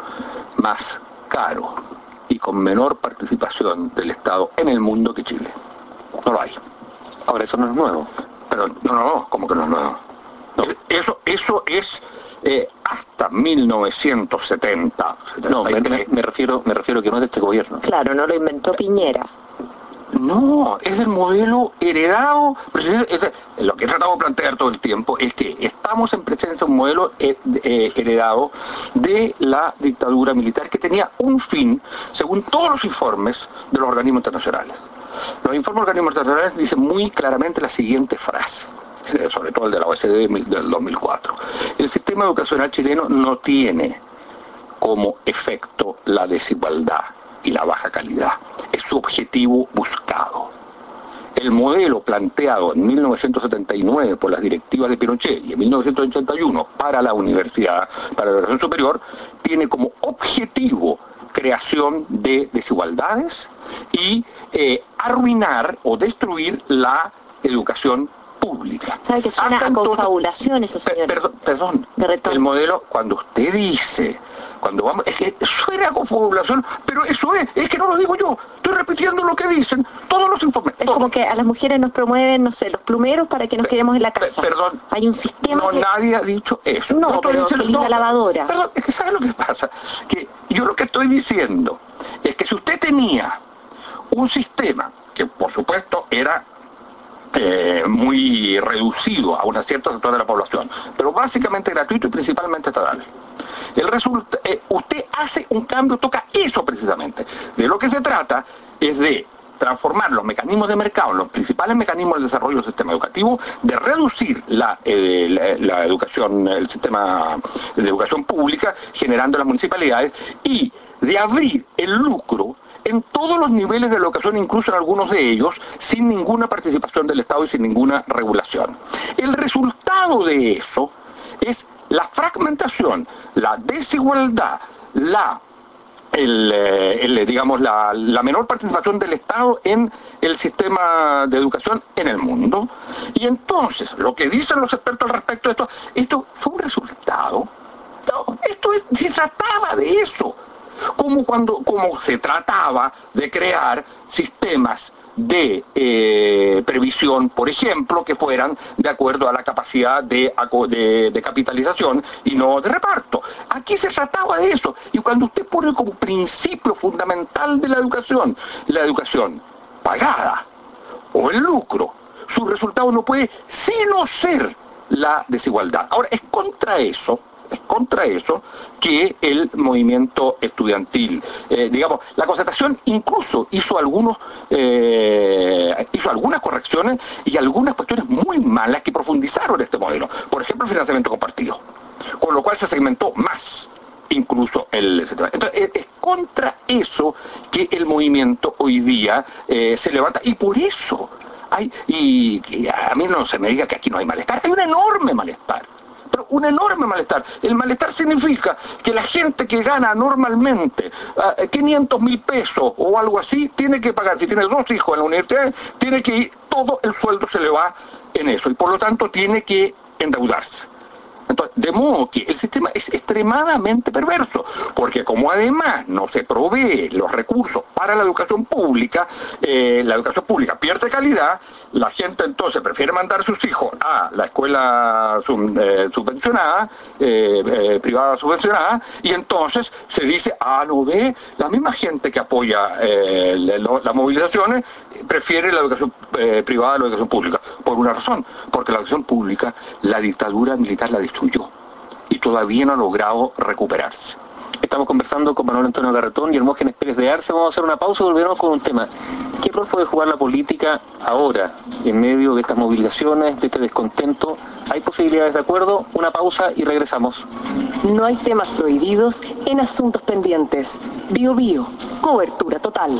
más caro y con menor participación del Estado en el mundo que Chile. No lo hay. Ahora, eso no es nuevo. Pero no, no, no, ¿cómo que no es nuevo? No. Eso, eso es eh, hasta mil novecientos setenta. No, me, me, me refiero me refiero que no es de este gobierno. Claro, no lo inventó Piñera. No, es el modelo heredado. Lo que he tratado de plantear todo el tiempo es que estamos en presencia de un modelo eh, eh, heredado de la dictadura militar que tenía un fin, según todos los informes de los organismos internacionales. Los informes de organismos internacionales dicen muy claramente la siguiente frase, sobre todo el de la O E C D del dos mil cuatro. El sistema educacional chileno no tiene como efecto la desigualdad y la baja calidad. Es su objetivo buscado. El modelo planteado en mil novecientos setenta y nueve por las directivas de Pinochet y en mil novecientos ochenta y uno para la universidad, para la educación superior, tiene como objetivo creación de desigualdades y eh, arruinar o destruir la educación pública. ¿Sabe que suena a confabulación eso, señor? Perdón, perdón. El modelo, cuando usted dice, cuando vamos, es que suena a confabulación, pero eso es, es que no lo digo yo, estoy repitiendo lo que dicen todos los informes. Es como que a las mujeres nos promueven, no sé, los plumeros para que nos quedemos en la casa. Perdón. Hay un sistema No, que... nadie ha dicho eso. No, no pero que no, la lavadora. Perdón, es que ¿sabe lo que pasa? Que yo lo que estoy diciendo es que si usted tenía un sistema que por supuesto era Eh, muy reducido a una cierta sector de la población, pero básicamente gratuito y principalmente estatal. El resulta, eh, usted hace un cambio, toca eso precisamente. De lo que se trata es de transformar los mecanismos de mercado, los principales mecanismos del desarrollo del sistema educativo, de reducir la, eh, la, la educación, el sistema de educación pública, generando las municipalidades, y de abrir el lucro en todos los niveles de la educación, incluso en algunos de ellos, sin ninguna participación del Estado y sin ninguna regulación. El resultado de eso es la fragmentación, la desigualdad, la, el, el, digamos, la, la menor participación del Estado en el sistema de educación en el mundo. Y entonces, lo que dicen los expertos al respecto de esto, esto fue un resultado. No, esto es, se trataba de eso. Como cuando como se trataba de crear sistemas de eh, previsión, por ejemplo, que fueran de acuerdo a la capacidad de, de, de capitalización y no de reparto. Aquí se trataba de eso. Y cuando usted pone como principio fundamental de la educación, la educación pagada o el lucro, su resultado no puede sino ser la desigualdad. Ahora, es contra eso Es contra eso que el movimiento estudiantil, eh, digamos, la Concertación incluso hizo algunos, eh, hizo algunas correcciones y algunas cuestiones muy malas que profundizaron este modelo. Por ejemplo, el financiamiento compartido, con lo cual se segmentó más incluso el sistema. Entonces, es, es contra eso que el movimiento hoy día eh, se levanta, y por eso hay, y, y a mí no se me diga que aquí no hay malestar, hay un enorme malestar. Pero un enorme malestar. El malestar significa que la gente que gana normalmente uh, quinientos mil pesos o algo así, tiene que pagar, si tiene dos hijos en la universidad, tiene que ir, todo el sueldo se le va en eso, y por lo tanto tiene que endeudarse. Entonces, de modo que el sistema es extremadamente perverso, porque como además no se provee los recursos para la educación pública, eh, la educación pública pierde calidad, la gente entonces prefiere mandar a sus hijos a la escuela sub, eh, subvencionada, eh, eh, privada subvencionada, y entonces se dice, ah, no ve, la misma gente que apoya eh, las movilizaciones prefiere la educación eh, privada a la educación pública. Por una razón, porque la educación pública, la dictadura militar la destruyó y todavía no ha logrado recuperarse. Estamos conversando con Manuel Antonio Garretón y Hermógenes Pérez de Arce. Vamos a hacer una pausa y volveremos con un tema. ¿Qué rol puede jugar la política ahora, en medio de estas movilizaciones, de este descontento? ¿Hay posibilidades de acuerdo? Una pausa y regresamos. No hay temas prohibidos en asuntos pendientes. Bio Bio, cobertura total.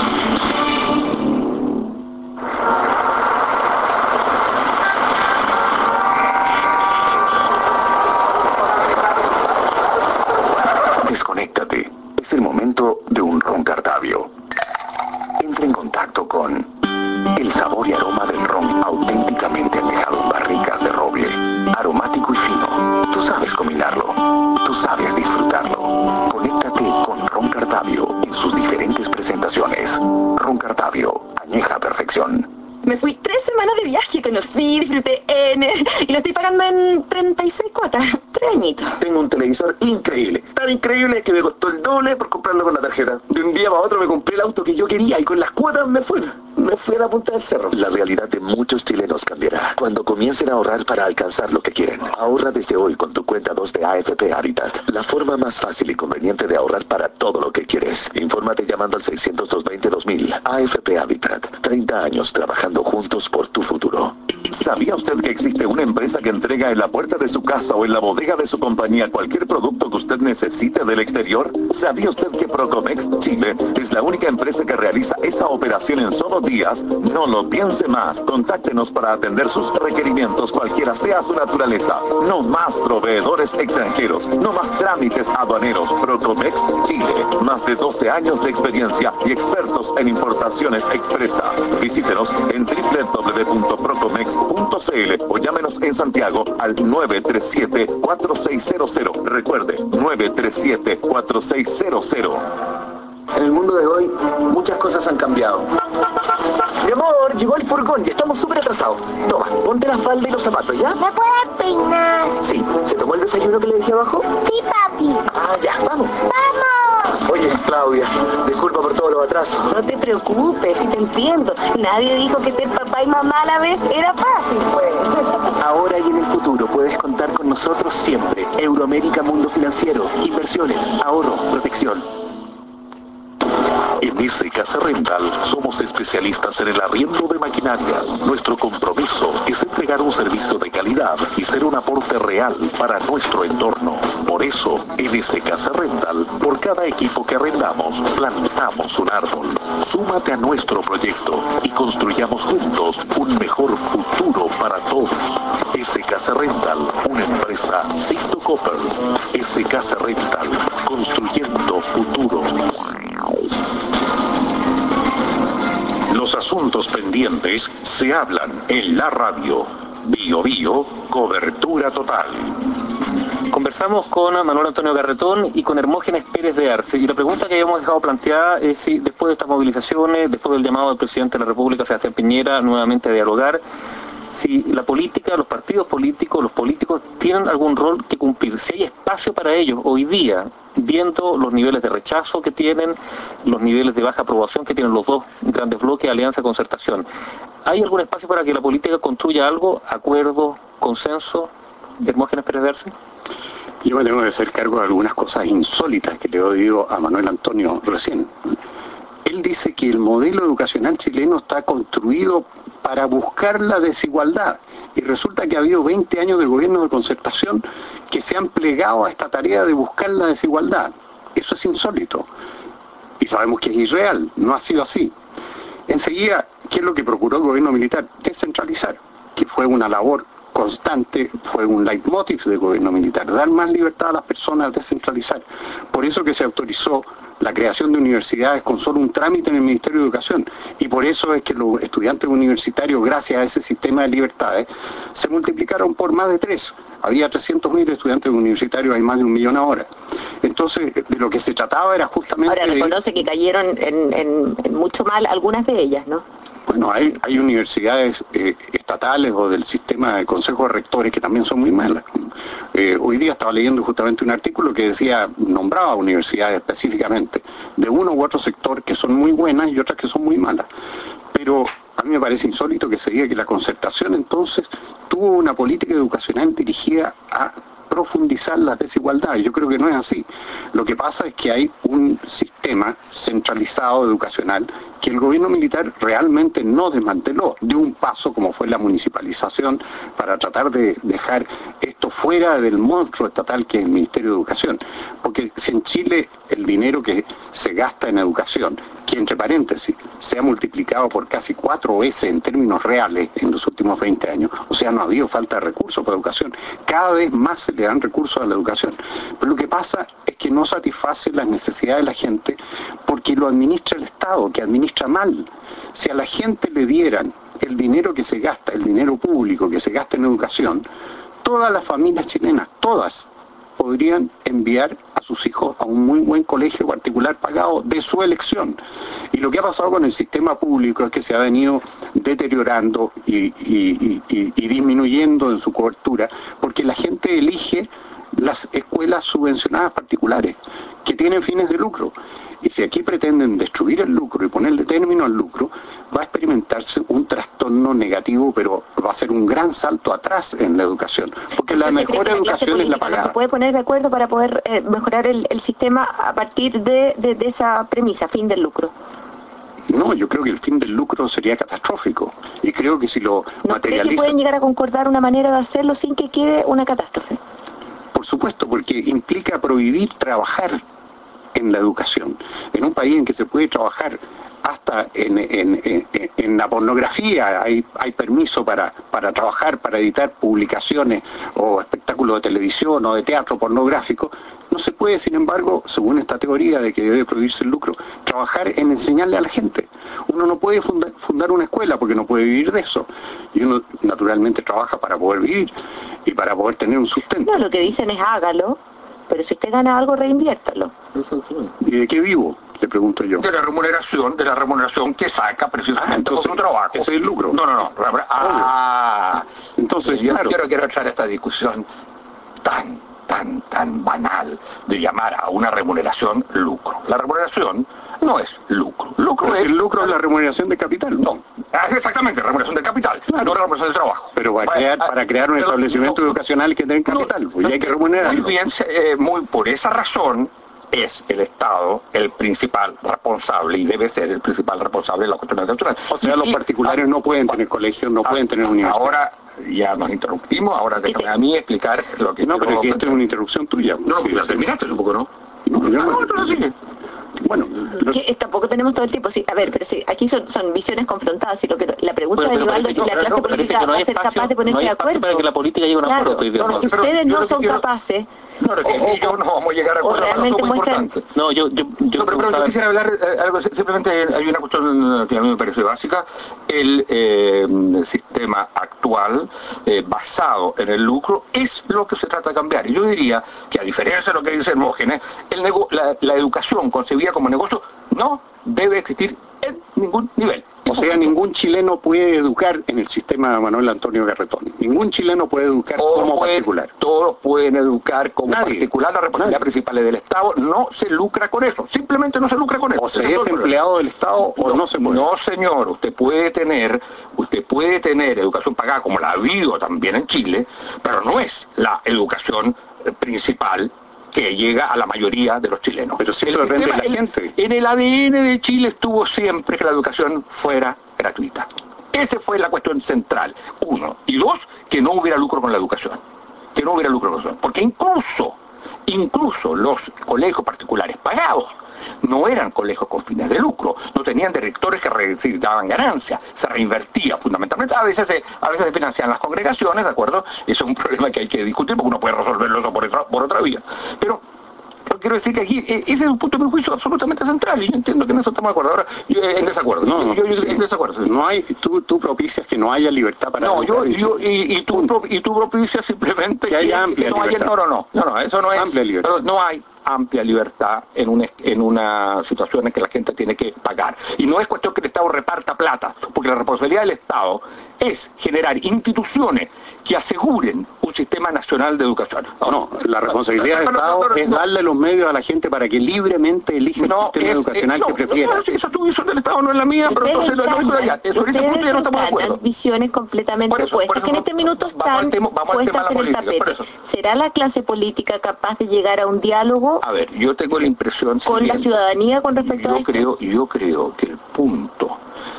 Desconéctate. Es el momento de un ron Cardavio. Entra en contacto con el sabor y aroma del ron auténticamente añejado en barricas de roble. Aromático y fino. Tú sabes combinarlo. protección. Me fui tres semanas de viaje, conocí, disfruté N y lo estoy pagando en treinta y seis cuotas. Tres añitos. Tengo un televisor increíble. Tan increíble que me costó el doble por comprarlo con la tarjeta. De un día para otro me compré el auto que yo quería y con las cuotas me fui. Me fui a la punta del cerro. La realidad de muchos chilenos cambiará cuando comiencen a ahorrar para alcanzar lo que quieren. Ahorra desde hoy con tu cuenta dos de A F P Habitat. La forma más fácil y conveniente de ahorrar para todo lo que quieres. Infórmate llamando al seiscientos dos veinte dos mil. A F P Habitat. treinta años trabajando juntos por tu futuro. ¿Sabía usted que existe una empresa que entrega en la puerta de su casa o en la bodega de su compañía cualquier producto que usted necesite del exterior? ¿Sabía usted que Procomex Chile es la única empresa que realiza esa operación en solo días? No lo piense más. Contáctenos para atender sus requerimientos, cualquiera sea su naturaleza. No más proveedores extranjeros, no más trámites aduaneros. Procomex Chile, más de doce años de experiencia y expertos en importaciones expresa. Visítenos en doble u doble u doble u punto procomex punto c l o llámenos en Santiago al nueve tres siete cuatro seis cero cero. Recuerde, nueve tres siete cuatro seis cero cero. En el mundo de hoy, muchas cosas han cambiado. Mi amor, llegó el furgón y estamos súper atrasados. Toma, ponte la falda y los zapatos, ¿ya? ¿Me puedes peinar? Sí. ¿Se tomó el desayuno que le dejé abajo? Sí, papi. Ah, ya, vamos. ¡Vamos! Oye, Claudia, disculpa por todos los atrasos. No te preocupes, si te entiendo. Nadie dijo que ser papá y mamá a la vez era fácil, pues. Ahora y en el futuro puedes contar con nosotros siempre. Euroamérica Mundo Financiero. Inversiones, ahorro, protección. En S Casa Rental somos especialistas en el arriendo de maquinarias. Nuestro compromiso es entregar un servicio de calidad y ser un aporte real para nuestro entorno. Por eso, en S Casa Rental, por cada equipo que arrendamos, plantamos un árbol. Súmate a nuestro proyecto y construyamos juntos un mejor futuro para todos. S Casa Rental, una empresa Cito Coppers. S Casa Rental, construyendo futuro. Los asuntos pendientes se hablan en la radio. Bio Bio, cobertura total. Conversamos con Manuel Antonio Garretón y con Hermógenes Pérez de Arce. Y la pregunta que habíamos dejado planteada es si después de estas movilizaciones, después del llamado del presidente de la República, Sebastián Piñera, nuevamente a dialogar, si la política, los partidos políticos, los políticos tienen algún rol que cumplir, si hay espacio para ellos hoy día, viendo los niveles de rechazo que tienen, los niveles de baja aprobación que tienen los dos grandes bloques, alianza, concertación. ¿Hay algún espacio para que la política construya algo, acuerdo, consenso? Hermógenes Pérez de Arce. Yo me tengo que hacer cargo de algunas cosas insólitas que le oído a Manuel Antonio recién. Él dice que el modelo educacional chileno está construido para buscar la desigualdad y resulta que ha habido veinte años de gobierno de concertación que se han plegado a esta tarea de buscar la desigualdad. Eso es insólito y sabemos que es irreal, no ha sido así. Enseguida, ¿qué es lo que procuró el gobierno militar? Descentralizar, que fue una labor constante, fue un leitmotiv del gobierno militar, dar más libertad a las personas, descentralizar. Por eso que se autorizó la creación de universidades con solo un trámite en el Ministerio de Educación, y por eso es que los estudiantes universitarios, gracias a ese sistema de libertades, se multiplicaron por más de tres. Había trescientos mil estudiantes universitarios, hay más de un millón ahora. Entonces, de lo que se trataba era justamente... Ahora, reconoce de... que cayeron en, en, en mucho mal algunas de ellas, ¿no? Bueno, hay, hay universidades eh, estatales o del sistema de consejos de rectores que también son muy malas. Eh, hoy día estaba leyendo justamente un artículo que decía, nombraba universidades específicamente, de uno u otro sector que son muy buenas y otras que son muy malas. Pero a mí me parece insólito que se diga que la concertación entonces tuvo una política educacional dirigida a profundizar las desigualdades. Yo creo que no es así. Lo que pasa es que hay un sistema centralizado educacional que el gobierno militar realmente no desmanteló. De un paso como fue la municipalización para tratar de dejar esto fuera del monstruo estatal que es el Ministerio de Educación. Porque si en Chile el dinero que se gasta en educación, que entre paréntesis se ha multiplicado por casi cuatro veces en términos reales en los últimos veinte años, o sea, no ha habido falta de recursos para educación, cada vez más se le dan recursos a la educación. Pero lo que pasa es que no satisface las necesidades de la gente porque lo administra el Estado, que administra mal. Si a la gente le dieran el dinero que se gasta, el dinero público que se gasta en educación, todas las familias chilenas, todas, podrían enviar a a sus hijos a un muy buen colegio particular pagado de su elección. Y lo que ha pasado con el sistema público es que se ha venido deteriorando y, y, y, y disminuyendo en su cobertura, porque la gente elige las escuelas subvencionadas particulares, que tienen fines de lucro. Y si aquí pretenden destruir el lucro y ponerle término al lucro, va a experimentarse un trastorno negativo, pero va a ser un gran salto atrás en la educación, porque la mejor educación es la pagada. ¿Se puede poner de acuerdo para poder eh, mejorar el, el sistema a partir de, de, de esa premisa, fin del lucro? No, yo creo que el fin del lucro sería catastrófico, y creo que si lo ¿No materializa... cree que pueden llegar a concordar una manera de hacerlo sin que quede una catástrofe? Por supuesto, porque implica prohibir trabajar en la educación. En un país en que se puede trabajar hasta en, en, en, en la pornografía, hay, hay permiso para, para trabajar, para editar publicaciones o espectáculos de televisión o de teatro pornográfico, no se puede, sin embargo, según esta teoría de que debe prohibirse el lucro, trabajar en enseñarle a la gente. Uno no puede fundar, fundar una escuela porque no puede vivir de eso. Y uno naturalmente trabaja para poder vivir y para poder tener un sustento. No, lo que dicen es hágalo, pero si usted gana algo, reinviértalo. ¿Y de qué vivo? Le pregunto yo. De la remuneración, de la remuneración que saca precisamente ah, entonces, por su trabajo. Ese es el lucro. No, no, no. Ah, entonces, yo claro. quiero, quiero entrar a esta discusión tan, tan, tan banal de llamar a una remuneración lucro. La remuneración no es lucro. Lucro pero es... Si el lucro es la remuneración de capital. No, exactamente, remuneración de capital, claro. No la remuneración de trabajo. Pero para crear, para crear un pero, establecimiento no, educacional que tenga capital, no, pues ya hay que remunerarlo. Muy bien, eh, muy, por esa razón es el Estado el principal responsable y debe ser el principal responsable de la cuestión educacional. O sea, y, los particulares y, no pueden tener colegios, no a, pueden tener universidades. Ahora ya nos interrumpimos, ahora déjame a mí explicar lo que... No, pero que esta es una interrupción tuya. No, no, la terminaste un poco, ¿no? No, yo no, no, no, sigue. Bueno, los... que tampoco tenemos todo el tiempo. Sí, a ver, pero sí, aquí son, son visiones confrontadas y lo que la pregunta bueno, de Nivaldo es si la clase no, política no va a ser espacio, capaz de ponerse no de acuerdo. Para que la política llegue a un claro, acuerdo. No, si ustedes no son quiero... capaces. No, no, que o, yo no vamos a llegar a acuerdo, realmente muestran... No, yo, yo, yo no, pero, pero yo quisiera hablar eh, algo, simplemente hay una cuestión que a mí me parece básica. El eh, sistema actual, eh, basado en el lucro, es lo que se trata de cambiar. Y yo diría que, a diferencia de lo que dice Hermógenes, el nego la, la educación concebida como negocio no debe existir en ningún nivel. O sea, ningún chileno puede educar en el sistema de Manuel Antonio Garretón. Ningún chileno puede educar todos como pueden, particular. Todos pueden educar como Nadie. particular. La responsabilidad Nadie. principal es del Estado. No se lucra con eso. Simplemente no se lucra con eso. O se es empleado del Estado o no, no se puede. No, señor. Usted puede tener, usted puede tener educación pagada como la ha habido también en Chile, pero no es la educación principal que llega a la mayoría de los chilenos. Pero si eso depende de la gente. En el A D N de Chile estuvo siempre que la educación fuera gratuita. Esa fue la cuestión central. Uno. Y dos, que no hubiera lucro con la educación. Que no hubiera lucro con la educación. Porque incluso, incluso los colegios particulares pagados no eran colegios con fines de lucro, no tenían directores que daban ganancias, se reinvertía fundamentalmente, a veces se, a veces se financiaban las congregaciones, ¿de acuerdo? Eso es un problema que hay que discutir porque uno puede resolverlo por otra, por otra vía. Pero quiero decir que aquí ese es un punto de juicio absolutamente central y yo entiendo que en eso estamos de acuerdo. Ahora, yo en desacuerdo. No, no, yo, yo, en desacuerdo. No hay, tú, tú propicias que no haya libertad para... No, yo, yo y, y, tú, y tú propicias simplemente que haya amplia que no libertad. Haya, no, no, no, no, no, eso no es... Amplia libertad. Pero no hay amplia libertad en una, en una situación en que la gente tiene que pagar. Y no es cuestión que el Estado reparta plata, porque la responsabilidad del Estado es generar instituciones que aseguren un sistema nacional de educación. No, no, la responsabilidad del Estado es darle los medios a la gente para que libremente elija el sistema educacional que prefiera. No, esa tu visión del Estado no es la mía, pero entonces lo digo de allá. Sobre ese punto ya no estamos de acuerdo. Visiones completamente opuestas, que en este minuto están puestas en el tapete. ¿Será la clase política capaz de llegar a un diálogo? A ver, yo tengo la impresión... ¿Con si la bien, ciudadanía con respecto yo a esto? Creo, yo creo que el punto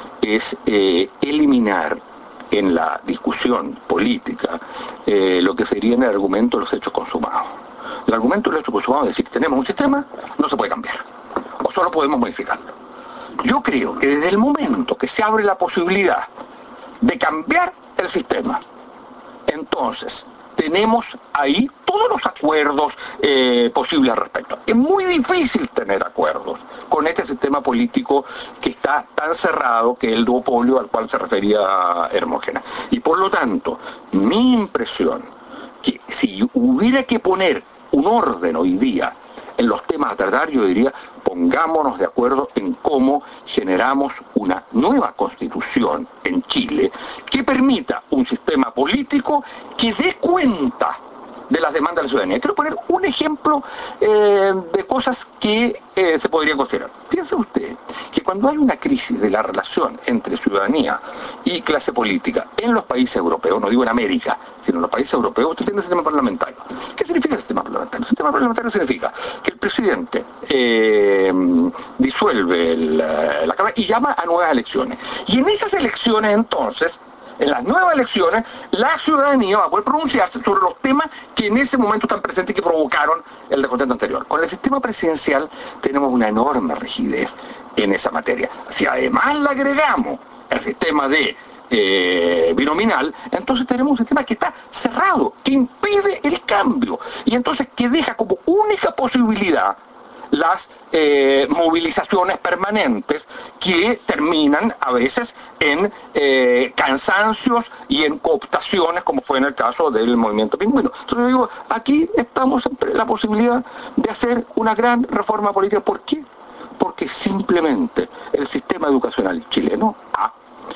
es eh, eliminar en la discusión política eh, lo que serían el argumento de los hechos consumados. El argumento de los hechos consumados es decir, tenemos un sistema, no se puede cambiar, o solo podemos modificarlo. Yo creo que desde el momento que se abre la posibilidad de cambiar el sistema, entonces tenemos ahí todos los acuerdos eh, posibles al respecto. Es muy difícil tener acuerdos con este sistema político que está tan cerrado que es el duopolio al cual se refería Hermógenes. Y por lo tanto, mi impresión que si hubiera que poner un orden hoy día en los temas a tratar, yo diría, pongámonos de acuerdo en cómo generamos una nueva constitución en Chile que permita un sistema político que dé cuenta de las demandas de la ciudadanía. Quiero poner un ejemplo eh, de cosas que eh, se podrían considerar. Piense usted que cuando hay una crisis de la relación entre ciudadanía y clase política en los países europeos, no digo en América, sino en los países europeos, usted tiene el sistema parlamentario. ¿Qué significa el sistema parlamentario? El sistema parlamentario significa que el presidente eh, disuelve el, la Cámara y llama a nuevas elecciones. Y en esas elecciones entonces, en las nuevas elecciones, la ciudadanía va a poder pronunciarse sobre los temas que en ese momento están presentes y que provocaron el descontento anterior. Con el sistema presidencial tenemos una enorme rigidez en esa materia. Si además le agregamos el sistema de eh, binominal, entonces tenemos un sistema que está cerrado, que impide el cambio, y entonces que deja como única posibilidad las eh, movilizaciones permanentes que terminan a veces en eh, cansancios y en cooptaciones, como fue en el caso del movimiento pingüino. Entonces yo digo, aquí estamos en la posibilidad de hacer una gran reforma política. ¿Por qué? Porque simplemente el sistema educacional chileno, A,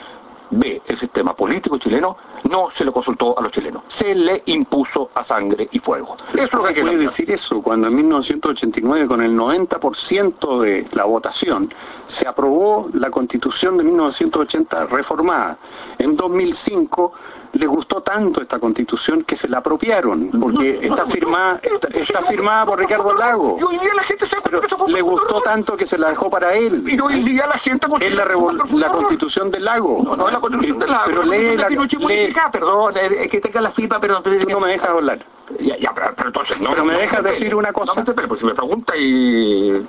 B, el sistema político chileno, no se le consultó a los chilenos, se le impuso a sangre y fuego. Eso es lo que quiere decir eso, cuando en mil novecientos ochenta y nueve, con el noventa por ciento de la votación, se aprobó la Constitución de mil novecientos ochenta reformada. En dos mil cinco les gustó tanto esta Constitución que se la apropiaron, porque está firmada está, está firmada por Ricardo Lagos. Y hoy día la gente se Pero le gustó tanto que se la dejó para él. Y hoy día la gente... Es la, la Constitución del Lago. No, no es la Constitución del Lago. Pero lee la... Lee... Perdón, es que tenga la firma, pero... Tú no me dejas hablar. Ya, ya, pero, pero entonces... No, pero me no, dejas no, decir no, una cosa. No, no, pero pues si me pregunta y...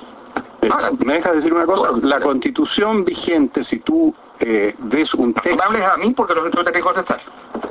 Ah, ¿me dejas decir una cosa? La Constitución vigente, si tú eh, ves un texto... No me hables a mí porque no te tengo que contestar.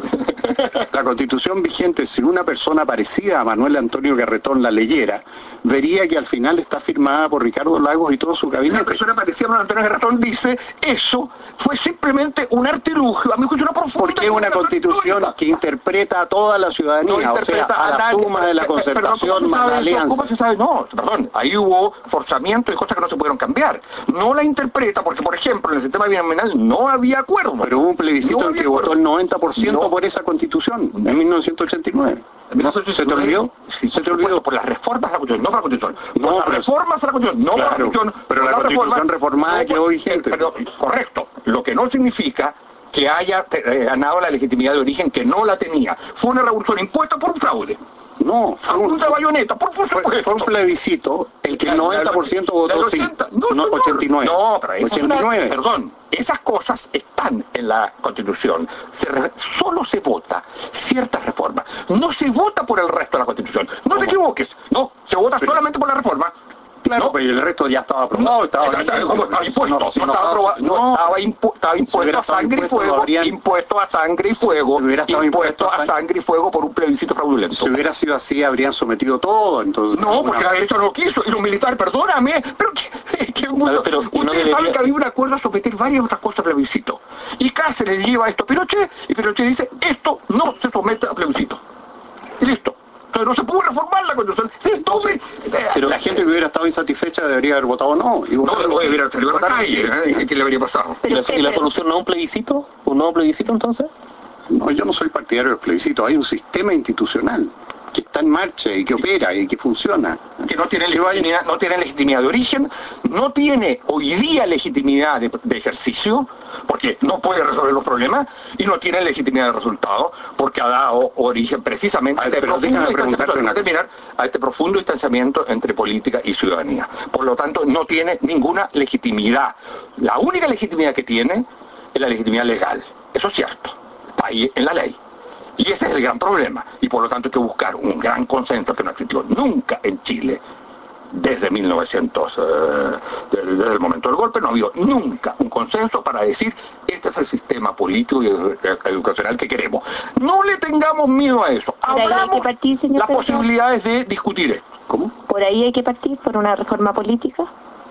La Constitución vigente, si una persona parecida a Manuel Antonio Garretón la leyera, vería que al final está firmada por Ricardo Lagos y todo su gabinete. Una persona parecida a Manuel Antonio Garretón dice, eso fue simplemente un artilugio, a mi juicio una profunda... Porque es una Constitución que interpreta a toda la ciudadanía, no o sea, a, a la suma de la concertación más la alianza. ¿Cómo se sabe? No, perdón, ahí hubo forzamiento y cosas que no se pudieron cambiar. No la interpreta porque, por ejemplo, en el sistema binominal no había acuerdo. Pero hubo un plebiscito no en que votó el noventa por ciento no. por esa Constitución, en mil novecientos ochenta y nueve. ¿No se te olvidó? Sí, se te olvidó por las reformas a la Constitución, no por la Constitución. Por no, las pero, reformas a la Constitución, no claro, por la Constitución. Pero la, la Constitución reforma, reformada no, quedó vigente. Pero, correcto, lo que no significa que haya eh, ganado la legitimidad de origen, que no la tenía. Fue una revolución impuesta por un fraude. No, fue un, una bayoneta, por supuesto. Fue, fue un plebiscito, el que el noventa por ciento votó sí, no, no ochenta y nueve. No, pero ochenta y nueve. Una, perdón, esas cosas están en la Constitución. Se re, solo se vota ciertas reformas. No se vota por el resto de la Constitución. No ¿Cómo? Te equivoques. No, se vota pero, solamente por la reforma. Claro, no, pero el resto ya estaba aprobado, estaba, estaba, estaba, estaba impuesto, no, si no, no estaba aprobado, no, no estaba, impu estaba impuesto a sangre y fuego, habrían, impuesto a sangre y fuego, impuesto, impuesto a sangre y fuego por un plebiscito fraudulento. Si hubiera sido así, habrían sometido todo, entonces... No, porque la derecha no lo quiso, y los militares, perdóname, pero que, que mundo, pero ustedes no debería... saben que había un acuerdo a someter varias otras cosas a plebiscito, y Cáceres lleva esto a Pinochet, y Pinochet dice, esto no se somete a plebiscito, y listo. Entonces no se pudo reformar la Constitución. Sí, entonces, pero la gente que hubiera estado insatisfecha debería haber votado no. Y no, no hubiera salido a la calle. ¿eh? ¿Qué le habría pasado? ¿Y la, ¿Y la solución no es un plebiscito? ¿Un nuevo plebiscito entonces? No, yo no soy partidario del plebiscito. Hay un sistema institucional que está en marcha y que opera y que funciona. Que no tiene legitimidad, no tiene legitimidad de origen, no tiene hoy día legitimidad de, de ejercicio, porque no puede resolver los problemas, y no tiene legitimidad de resultado, porque ha dado origen precisamente a este, profundo distanciamiento, terminar, a este profundo distanciamiento entre política y ciudadanía. Por lo tanto, no tiene ninguna legitimidad. La única legitimidad que tiene es la legitimidad legal. Eso es cierto. Está ahí en la ley. Y ese es el gran problema, y por lo tanto hay que buscar un gran consenso que no existió nunca en Chile, desde mil novecientos, eh, desde, desde el momento del golpe, no ha habido nunca un consenso para decir, este es el sistema político y educacional que queremos. No le tengamos miedo a eso, abramos partir, las Pedro? posibilidades de discutir esto. ¿Cómo? ¿Por ahí hay que partir, por una reforma política?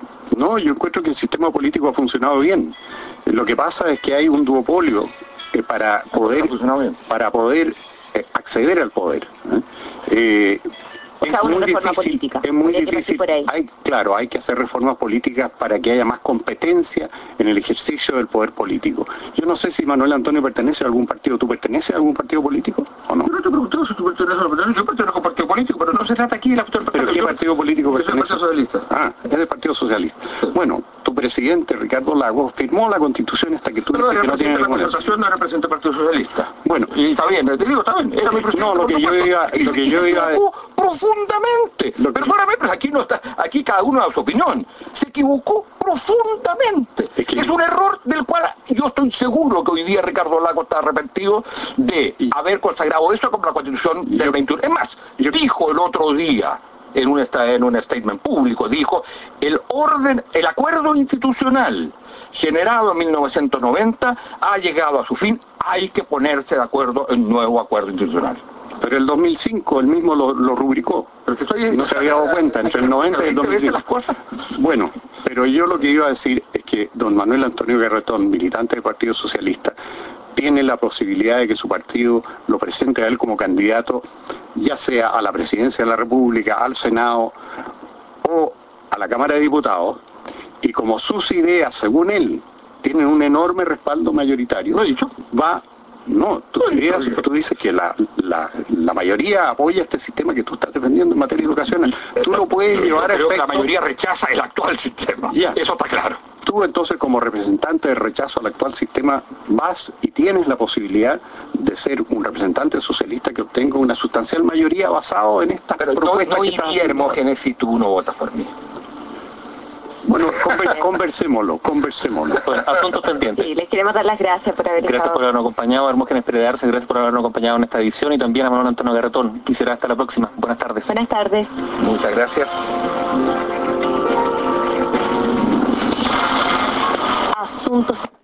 No, yo encuentro que el sistema político ha funcionado bien. Lo que pasa es que hay un duopolio eh, para poder para poder eh, acceder al poder. ¿eh? Eh, O sea, una reforma política. Es muy Habría que difícil. partir por ahí. Hay, claro, hay que hacer reformas políticas para que haya más competencia en el ejercicio del poder político. Yo no sé si Manuel Antonio pertenece a algún partido. ¿Tú perteneces a algún partido político o no? Yo no te pregunté si tú perteneces a algún partido. Yo pertenezco a un partido político, pero no se trata aquí de la cuestión del ¿Pero qué partido político pertenece? pertenece? Es el Partido Socialista. Ah, es del Partido Socialista. Bueno, tu presidente, Ricardo Lagos, firmó la Constitución hasta que tú Pero dices que no tiene la ninguna. representación no representa el Partido Socialista. Bueno, Y está bien, te digo, está bien. Era mi presidente. no, lo que yo iba, lo que yo iba, profundamente. Lo que- Perdóname, pero aquí no está, aquí cada uno da su opinión. Se equivocó profundamente. Es que- Es un error del cual yo estoy seguro que hoy día Ricardo Lagos está arrepentido de haber consagrado eso como la Constitución del veintiuno. Es más, dijo el otro día en un, esta- en un statement público, dijo, el orden, el acuerdo institucional generado en mil novecientos noventa ha llegado a su fin, hay que ponerse de acuerdo en un nuevo acuerdo institucional. pero el dos mil cinco él mismo lo, lo rubricó. Pero que estoy- No se había dado cuenta, entre el noventa y el ¿Pero dos mil viste cinco. las cosas? Bueno, pero yo lo que iba a decir es que don Manuel Antonio Garretón, militante del Partido Socialista, tiene la posibilidad de que su partido lo presente a él como candidato, ya sea a la presidencia de la República, al Senado o a la Cámara de Diputados, y como sus ideas, según él, tienen un enorme respaldo mayoritario, Lo he dicho. va... No, tus No, ideas, no, no. tú dices que la, la, la mayoría apoya este sistema que tú estás defendiendo en materia educacional. Tú lo puedes llevar a Creo que la efecto. mayoría rechaza el actual sistema. Ya. Eso está claro. Tú entonces como representante de rechazo al actual sistema vas y tienes la posibilidad de ser un representante socialista que obtenga una sustancial mayoría basado en estas Pero no, propuestas no que estás iría haciendo. Hermógenes si tú no votas por mí. Bueno, conver- conversémoslo, conversémoslo. Bueno, asuntos pendientes. Sí, les queremos dar las gracias por haber Gracias estado. por habernos acompañado, Hermógenes Pérez de Arce, gracias por habernos acompañado en esta edición y también a Manuel Antonio Garretón. Y será hasta la próxima. Buenas tardes. Buenas tardes. Muchas gracias. Asuntos